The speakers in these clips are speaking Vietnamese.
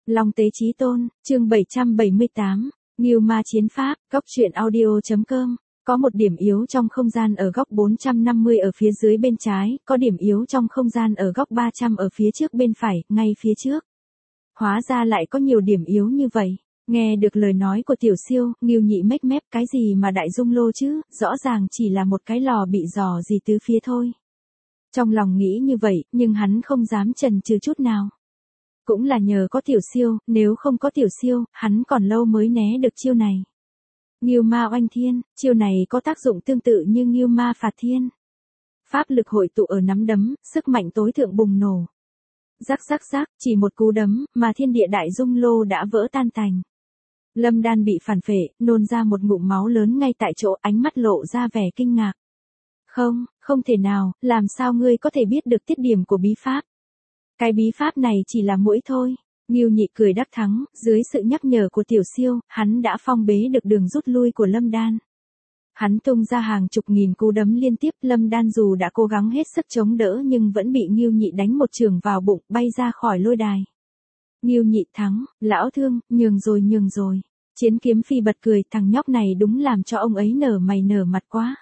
Long Tế Chí Tôn, chương 778, Ngưu Ma Chiến Pháp, Góc Truyện Audio.com. Có một điểm yếu trong không gian ở góc 450 ở phía dưới bên trái, có điểm yếu trong không gian ở góc 300 ở phía trước bên phải, ngay phía trước. Hóa ra lại có nhiều điểm yếu như vậy. Nghe được lời nói của Tiểu Siêu, Ngưu Nhị mếch mép, cái gì mà đại dung lô chứ, rõ ràng chỉ là một cái lò bị rò gì tứ phía thôi. Trong lòng nghĩ như vậy, nhưng hắn không dám chần chừ chút nào. Cũng là nhờ có Tiểu Siêu, nếu không có Tiểu Siêu, hắn còn lâu mới né được chiêu này. Ngưu Ma Oanh Thiên, chiêu này có tác dụng tương tự như Ngưu Ma Phạt Thiên. Pháp lực hội tụ ở nắm đấm, sức mạnh tối thượng bùng nổ. Rắc rắc rắc, chỉ một cú đấm, mà thiên địa đại dung lô đã vỡ tan tành. Lâm Đan bị phản phệ, nôn ra một ngụm máu lớn ngay tại chỗ, ánh mắt lộ ra vẻ kinh ngạc. Không thể nào, làm sao ngươi có thể biết được tiết điểm của bí pháp? Cái bí pháp này chỉ là muỗi thôi. Ngưu Nhị cười đắc thắng, dưới sự nhắc nhở của Tiểu Siêu, hắn đã phong bế được đường rút lui của Lâm Đan. Hắn tung ra hàng chục nghìn cú đấm liên tiếp, Lâm Đan dù đã cố gắng hết sức chống đỡ nhưng vẫn bị Ngưu Nhị đánh một chưởng vào bụng, bay ra khỏi lôi đài. Ngưu Nhị thắng, lão thương, nhường rồi. Chiến Kiếm Phi bật cười, thằng nhóc này đúng làm cho ông ấy nở mày nở mặt quá.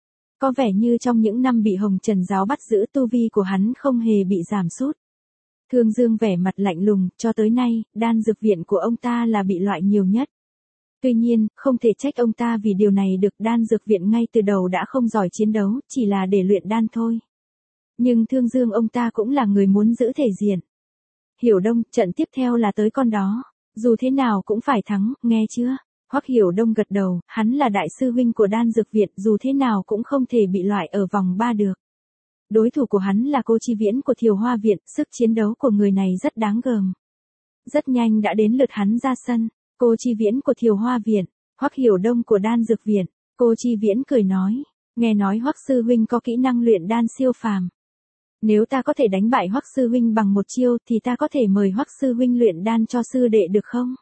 Có vẻ như trong những năm bị Hồng Trần giáo bắt giữ, tu vi của hắn không hề bị giảm sút. Thương Dương vẻ mặt lạnh lùng, cho tới nay, đan dược viện của ông ta là bị loại nhiều nhất. Tuy nhiên, không thể trách ông ta vì điều này được, đan dược viện ngay từ đầu đã không giỏi chiến đấu, chỉ là để luyện đan thôi. Nhưng Thương Dương ông ta cũng là người muốn giữ thể diện. Hiểu Đông, trận tiếp theo là tới con đó. Dù thế nào cũng phải thắng, nghe chưa? Hoắc Hiểu Đông gật đầu, hắn là đại sư huynh của đan dược viện, dù thế nào cũng không thể bị loại ở vòng 3 được. Đối thủ của hắn là Cô Chi Viễn của Thiều Hoa Viện, sức chiến đấu của người này rất đáng gờm. Rất nhanh đã đến lượt hắn ra sân. Cô Chi Viễn của Thiều Hoa Viện, Hoắc Hiểu Đông của đan dược viện. Cô Chi Viễn cười nói, nghe nói Hoắc sư huynh có kỹ năng luyện đan siêu phàm. Nếu ta có thể đánh bại Hoắc sư huynh bằng một chiêu thì ta có thể mời Hoắc sư huynh luyện đan cho sư đệ được không?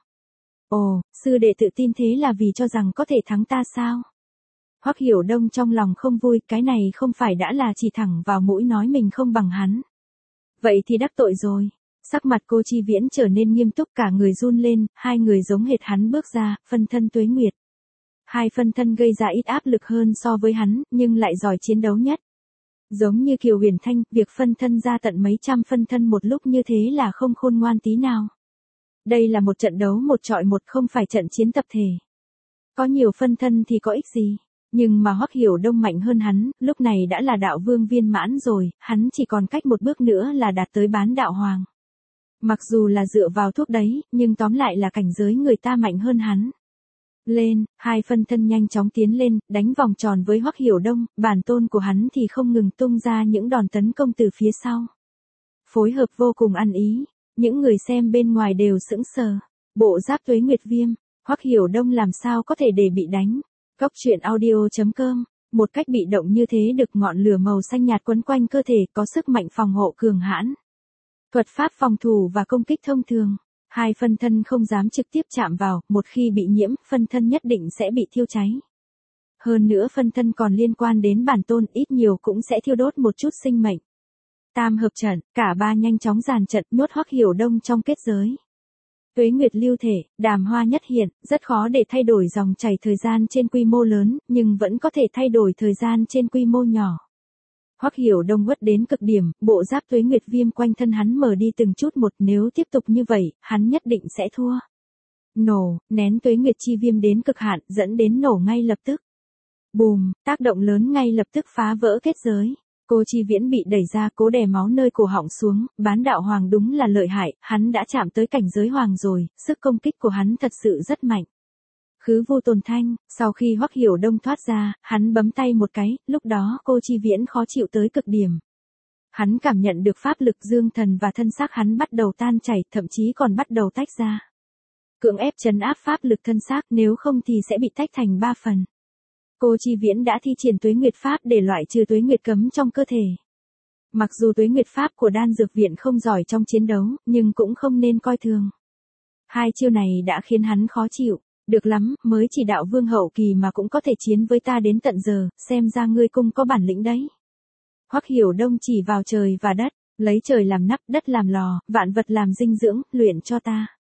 Ồ, sư đệ tự tin thế là vì cho rằng có thể thắng ta sao? Hoắc Hiểu Đông trong lòng không vui, cái này không phải đã là chỉ thẳng vào mũi nói mình không bằng hắn. Vậy thì đắc tội rồi. Sắc mặt Cô Chi Viễn trở nên nghiêm túc, cả người run lên, hai người giống hệt hắn bước ra, phân thân Tuế Nguyệt. Hai phân thân gây ra ít áp lực hơn so với hắn, nhưng lại giỏi chiến đấu nhất. Giống như Kiều Huyền Thanh, việc phân thân ra tận mấy trăm phân thân một lúc như thế là không khôn ngoan tí nào. Đây là một trận đấu một chọi một, không phải trận chiến tập thể. Có nhiều phân thân thì có ích gì? Nhưng mà Hoắc Hiểu Đông mạnh hơn hắn, lúc này đã là đạo vương viên mãn rồi, hắn chỉ còn cách một bước nữa là đạt tới bán đạo hoàng. Mặc dù là dựa vào thuốc đấy, nhưng tóm lại là cảnh giới người ta mạnh hơn hắn. Lên, hai phân thân nhanh chóng tiến lên, đánh vòng tròn với Hoắc Hiểu Đông, bản tôn của hắn thì không ngừng tung ra những đòn tấn công từ phía sau. Phối hợp vô cùng ăn ý, những người xem bên ngoài đều sững sờ. Bộ giáp Tuế Nguyệt Viêm, Hoắc Hiểu Đông làm sao có thể để bị đánh. Góc Truyện Audio.com, một cách bị động như thế được ngọn lửa màu xanh nhạt quấn quanh cơ thể, có sức mạnh phòng hộ cường hãn. Thuật pháp phòng thủ và công kích thông thường. Hai phân thân không dám trực tiếp chạm vào, một khi bị nhiễm, phân thân nhất định sẽ bị thiêu cháy. Hơn nữa phân thân còn liên quan đến bản tôn, ít nhiều cũng sẽ thiêu đốt một chút sinh mệnh. Tam hợp trận, cả ba nhanh chóng dàn trận, nhốt Hoắc Hiểu Đông trong kết giới. Tuế Nguyệt lưu thể, đàm hoa nhất hiện, rất khó để thay đổi dòng chảy thời gian trên quy mô lớn, nhưng vẫn có thể thay đổi thời gian trên quy mô nhỏ. Hoắc Hiểu Đông uất đến cực điểm, bộ giáp Tuế Nguyệt Viêm quanh thân hắn mở đi từng chút một, nếu tiếp tục như vậy, hắn nhất định sẽ thua. Nổ, nén Tuế Nguyệt chi viêm đến cực hạn, dẫn đến nổ ngay lập tức. Bùm, tác động lớn ngay lập tức phá vỡ kết giới. Cô Chi Viễn bị đẩy ra, cố đè máu nơi cổ họng xuống, bán đạo hoàng đúng là lợi hại, hắn đã chạm tới cảnh giới hoàng rồi, sức công kích của hắn thật sự rất mạnh. Khứ Vô Tồn Thanh, sau khi Hoắc Hiểu Đông thoát ra, hắn bấm tay một cái, lúc đó Cô Chi Viễn khó chịu tới cực điểm. Hắn cảm nhận được pháp lực dương thần và thân xác hắn bắt đầu tan chảy, thậm chí còn bắt đầu tách ra. Cưỡng ép trấn áp pháp lực thân xác, nếu không thì sẽ bị tách thành 3 phần. Cô Chi Viễn đã thi triển Tuế Nguyệt Pháp để loại trừ Tuế Nguyệt cấm trong cơ thể. Mặc dù Tuế Nguyệt Pháp của đan dược viện không giỏi trong chiến đấu, nhưng cũng không nên coi thường. Hai chiêu này đã khiến hắn khó chịu. Được lắm, mới chỉ đạo vương hậu kỳ mà cũng có thể chiến với ta đến tận giờ, xem ra ngươi cung có bản lĩnh đấy. Hoắc Hiểu Đông chỉ vào trời và đất, lấy trời làm nắp, đất làm lò, vạn vật làm dinh dưỡng, luyện cho ta.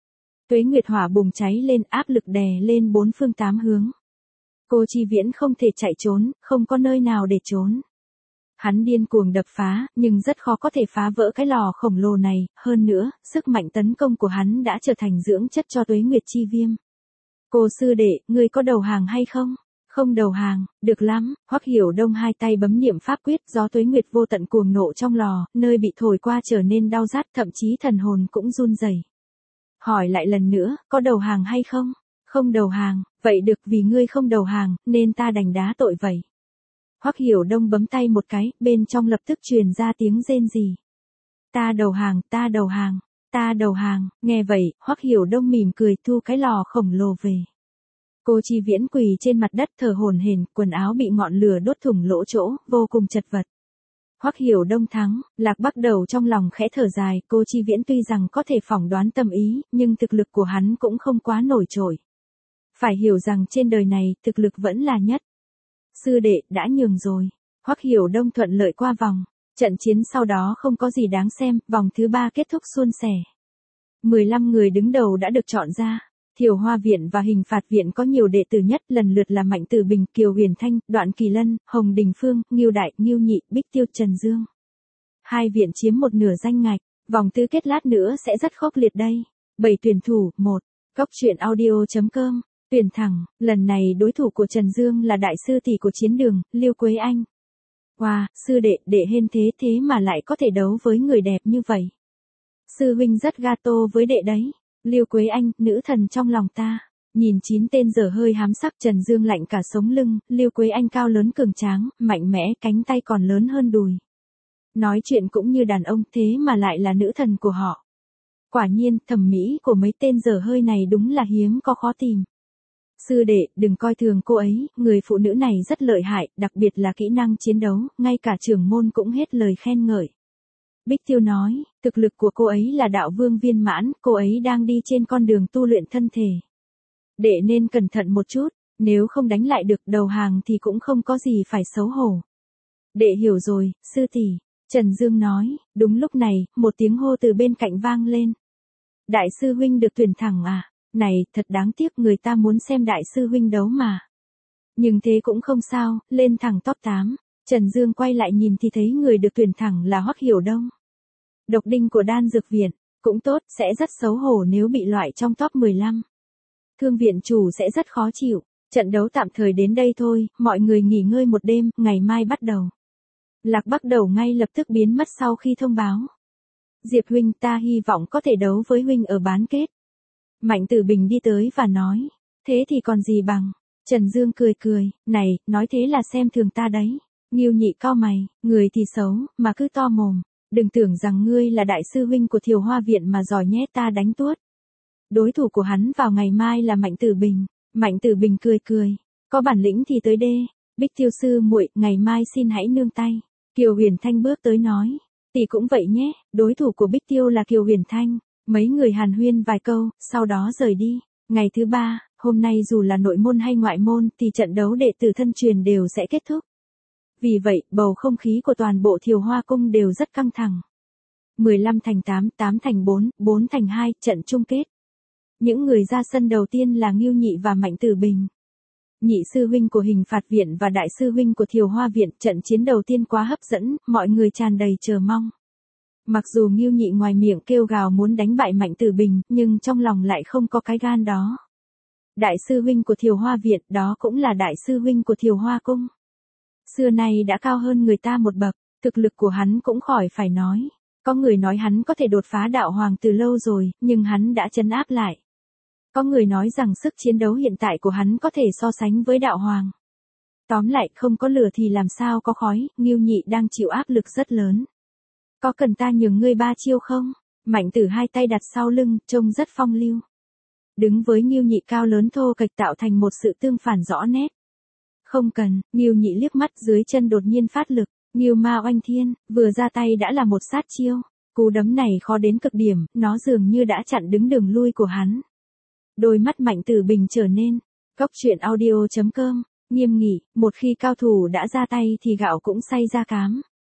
Tuế Nguyệt hỏa bùng cháy lên, áp lực đè lên bốn phương tám hướng. Cô Chi Viễn không thể chạy trốn, không có nơi nào để trốn. Hắn điên cuồng đập phá, nhưng rất khó có thể phá vỡ cái lò khổng lồ này, hơn nữa, sức mạnh tấn công của hắn đã trở thành dưỡng chất cho Tuế Nguyệt chi viêm. Cô sư đệ, ngươi có đầu hàng hay không? Không đầu hàng, được lắm. Hoắc Hiểu Đông hai tay bấm niệm pháp quyết, gió Tuế Nguyệt vô tận cuồng nộ trong lò, nơi bị thổi qua trở nên đau rát, thậm chí thần hồn cũng run rẩy. Hỏi lại lần nữa, có đầu hàng hay không? Không đầu hàng, vậy được, vì ngươi không đầu hàng, nên ta đành đá tội vậy. Hoắc Hiểu Đông bấm tay một cái, bên trong lập tức truyền ra tiếng rên rỉ. Ta đầu hàng, ta đầu hàng, ta đầu hàng. Nghe vậy, Hoắc Hiểu Đông mỉm cười thu cái lò khổng lồ về. Cô Chi Viễn quỳ trên mặt đất thở hổn hển, quần áo bị ngọn lửa đốt thủng lỗ chỗ, vô cùng chật vật. Hoắc Hiểu Đông thắng, Lạc Bắc Đầu trong lòng khẽ thở dài, cô Chi Viễn tuy rằng có thể phỏng đoán tâm ý, nhưng thực lực của hắn cũng không quá nổi trội. Phải hiểu rằng trên đời này, thực lực vẫn là nhất. Sư đệ, đã nhường rồi. Hoắc Hiểu Đông thuận lợi qua vòng. Trận chiến sau đó không có gì đáng xem, vòng thứ 3 kết thúc suôn sẻ. 15 người đứng đầu đã được chọn ra. Thiều Hoa Viện và Hình Phạt Viện có nhiều đệ tử nhất, lần lượt là Mạnh Tử Bình, Kiều Huyền Thanh, Đoạn Kỳ Lân, Hồng Đình Phương, Ngưu Đại, Ngưu Nhị, Bích Tiêu, Trần Dương. Hai viện chiếm một nửa danh ngạch, vòng tứ kết lát nữa sẽ rất khốc liệt đây. 7 tuyển thủ, 1. Góc truyện audio.com. Tuyển thẳng, lần này đối thủ của Trần Dương là đại sư tỷ của chiến đường, Liêu Quế Anh. Wow, sư đệ hên thế mà lại có thể đấu với người đẹp như vậy. Sư huynh rất gato với đệ đấy. Liêu Quế Anh, nữ thần trong lòng ta. Nhìn 9 tên dở hơi hám sắc, Trần Dương lạnh cả sống lưng, Liêu Quế Anh cao lớn cường tráng, mạnh mẽ, cánh tay còn lớn hơn đùi. Nói chuyện cũng như đàn ông, thế mà lại là nữ thần của họ. Quả nhiên, thẩm mỹ của mấy tên dở hơi này đúng là hiếm có khó tìm. Sư đệ, đừng coi thường cô ấy, người phụ nữ này rất lợi hại, đặc biệt là kỹ năng chiến đấu, ngay cả trưởng môn cũng hết lời khen ngợi. Bích Tiêu nói, thực lực của cô ấy là đạo vương viên mãn, cô ấy đang đi trên con đường tu luyện thân thể. Đệ nên cẩn thận một chút, nếu không đánh lại được đầu hàng thì cũng không có gì phải xấu hổ. Đệ hiểu rồi, sư tỷ. Trần Dương nói, đúng lúc này, một tiếng hô từ bên cạnh vang lên. Đại sư huynh được tuyển thẳng à? Này, thật đáng tiếc, người ta muốn xem đại sư huynh đấu mà. Nhưng thế cũng không sao, lên thẳng top 8. Trần Dương quay lại nhìn thì thấy người được tuyển thẳng là Hoắc Hiểu Đông. Độc đinh của Đan Dược Viện, cũng tốt, sẽ rất xấu hổ nếu bị loại trong top 15. Thương viện chủ sẽ rất khó chịu. Trận đấu tạm thời đến đây thôi, mọi người nghỉ ngơi một đêm, ngày mai bắt đầu. Lạc Bắc Đầu ngay lập tức biến mất sau khi thông báo. Diệp huynh, ta hy vọng có thể đấu với huynh ở bán kết. Mạnh Tử Bình đi tới và nói, thế thì còn gì bằng. Trần Dương cười, này, nói thế là xem thường ta đấy. Ngưu Nhị cau mày, người thì xấu, mà cứ to mồm. Đừng tưởng rằng ngươi là đại sư huynh của Thiều Hoa Viện mà giỏi nhé, ta đánh tuốt. Đối thủ của hắn vào ngày mai là Mạnh Tử Bình. Mạnh Tử Bình cười, có bản lĩnh thì tới đê. Bích Tiêu sư muội, ngày mai xin hãy nương tay. Kiều Huyền Thanh bước tới nói, tỷ cũng vậy nhé, đối thủ của Bích Tiêu là Kiều Huyền Thanh. Mấy người hàn huyên vài câu, sau đó rời đi. Ngày thứ 3, hôm nay dù là nội môn hay ngoại môn thì trận đấu đệ tử thân truyền đều sẽ kết thúc. Vì vậy, bầu không khí của toàn bộ Thiều Hoa Cung đều rất căng thẳng. 15-8, 8-4, 4-2, trận chung kết. Những người ra sân đầu tiên là Ngưu Nhị và Mạnh Tử Bình. Nhị sư huynh của Hình Phạt Viện và đại sư huynh của Thiều Hoa Viện, trận chiến đầu tiên quá hấp dẫn, mọi người tràn đầy chờ mong. Mặc dù Ngưu Nhị ngoài miệng kêu gào muốn đánh bại Mạnh Tử Bình, nhưng trong lòng lại không có cái gan đó. Đại sư huynh của Thiều Hoa Viện, đó cũng là đại sư huynh của Thiều Hoa Cung. Xưa nay đã cao hơn người ta một bậc, thực lực của hắn cũng khỏi phải nói. Có người nói hắn có thể đột phá đạo hoàng từ lâu rồi, nhưng hắn đã trấn áp lại. Có người nói rằng sức chiến đấu hiện tại của hắn có thể so sánh với đạo hoàng. Tóm lại, không có lửa thì làm sao có khói, Ngưu Nhị đang chịu áp lực rất lớn. Có cần ta nhường ngươi 3 chiêu không? Mạnh Tử hai tay đặt sau lưng, trông rất phong lưu. Đứng với Ngưu Nhị cao lớn thô kệch tạo thành một sự tương phản rõ nét. Không cần, Ngưu Nhị liếc mắt, dưới chân đột nhiên phát lực, Ngưu Ma Oanh Thiên, vừa ra tay đã là một sát chiêu. Cú đấm này khó đến cực điểm, nó dường như đã chặn đứng đường lui của hắn. Đôi mắt Mạnh Tử Bình trở nên, góc truyện audio.com, nghiêm nghị, một khi cao thủ đã ra tay thì gạo cũng xay ra cám.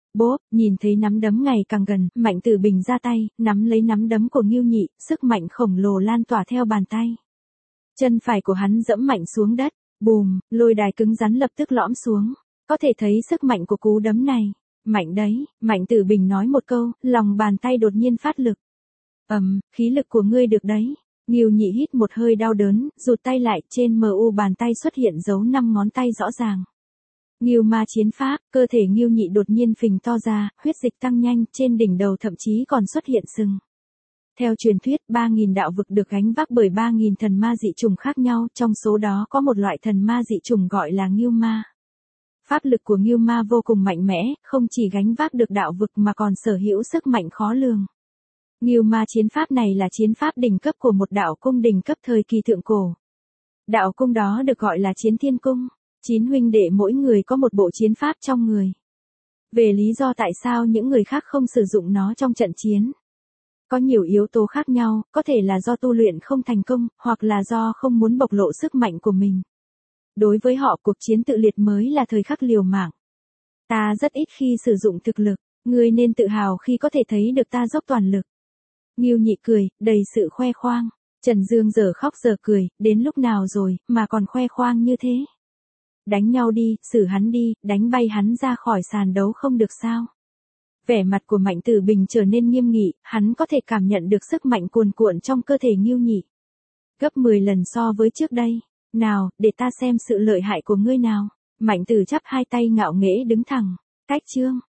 Bốp, nhìn thấy nắm đấm ngày càng gần, Mạnh Tử Bình ra tay, nắm lấy nắm đấm của Ngưu Nhị, sức mạnh khổng lồ lan tỏa theo bàn tay. Chân phải của hắn dẫm mạnh xuống đất, bùm, lôi đài cứng rắn lập tức lõm xuống. Có thể thấy sức mạnh của cú đấm này. Mạnh đấy, Mạnh Tử Bình nói một câu, lòng bàn tay đột nhiên phát lực. Khí lực của ngươi được đấy. Ngưu Nhị hít một hơi đau đớn, rụt tay lại, trên mu bàn tay xuất hiện dấu 5 ngón tay rõ ràng. Ngưu ma chiến pháp, cơ thể Ngưu Nhị đột nhiên phình to ra, huyết dịch tăng nhanh, trên đỉnh đầu thậm chí còn xuất hiện sừng. Theo truyền thuyết, 3.000 đạo vực được gánh vác bởi 3.000 thần ma dị chủng khác nhau, trong số đó có một loại thần ma dị chủng gọi là Ngưu ma. Pháp lực của Ngưu ma vô cùng mạnh mẽ, không chỉ gánh vác được đạo vực mà còn sở hữu sức mạnh khó lường. Ngưu ma chiến pháp này là chiến pháp đỉnh cấp của một đạo cung đỉnh cấp thời kỳ thượng cổ. Đạo cung đó được gọi là Chiến Thiên Cung. 9 huynh đệ mỗi người có một bộ chiến pháp trong người. Về lý do tại sao những người khác không sử dụng nó trong trận chiến. Có nhiều yếu tố khác nhau, có thể là do tu luyện không thành công, hoặc là do không muốn bộc lộ sức mạnh của mình. Đối với họ cuộc chiến tự liệt mới là thời khắc liều mạng. Ta rất ít khi sử dụng thực lực, ngươi nên tự hào khi có thể thấy được ta dốc toàn lực. Ngưu Nhị cười, đầy sự khoe khoang. Trần Dương giờ khóc giờ cười, đến lúc nào rồi, mà còn khoe khoang như thế. Đánh nhau đi, xử hắn đi, đánh bay hắn ra khỏi sàn đấu không được sao. Vẻ mặt của Mạnh Tử Bình trở nên nghiêm nghị, hắn có thể cảm nhận được sức mạnh cuồn cuộn trong cơ thể Ngưu Nhị. Gấp 10 lần so với trước đây. Nào, để ta xem sự lợi hại của ngươi nào. Mạnh Tử chắp hai tay ngạo nghễ đứng thẳng. Cách chương.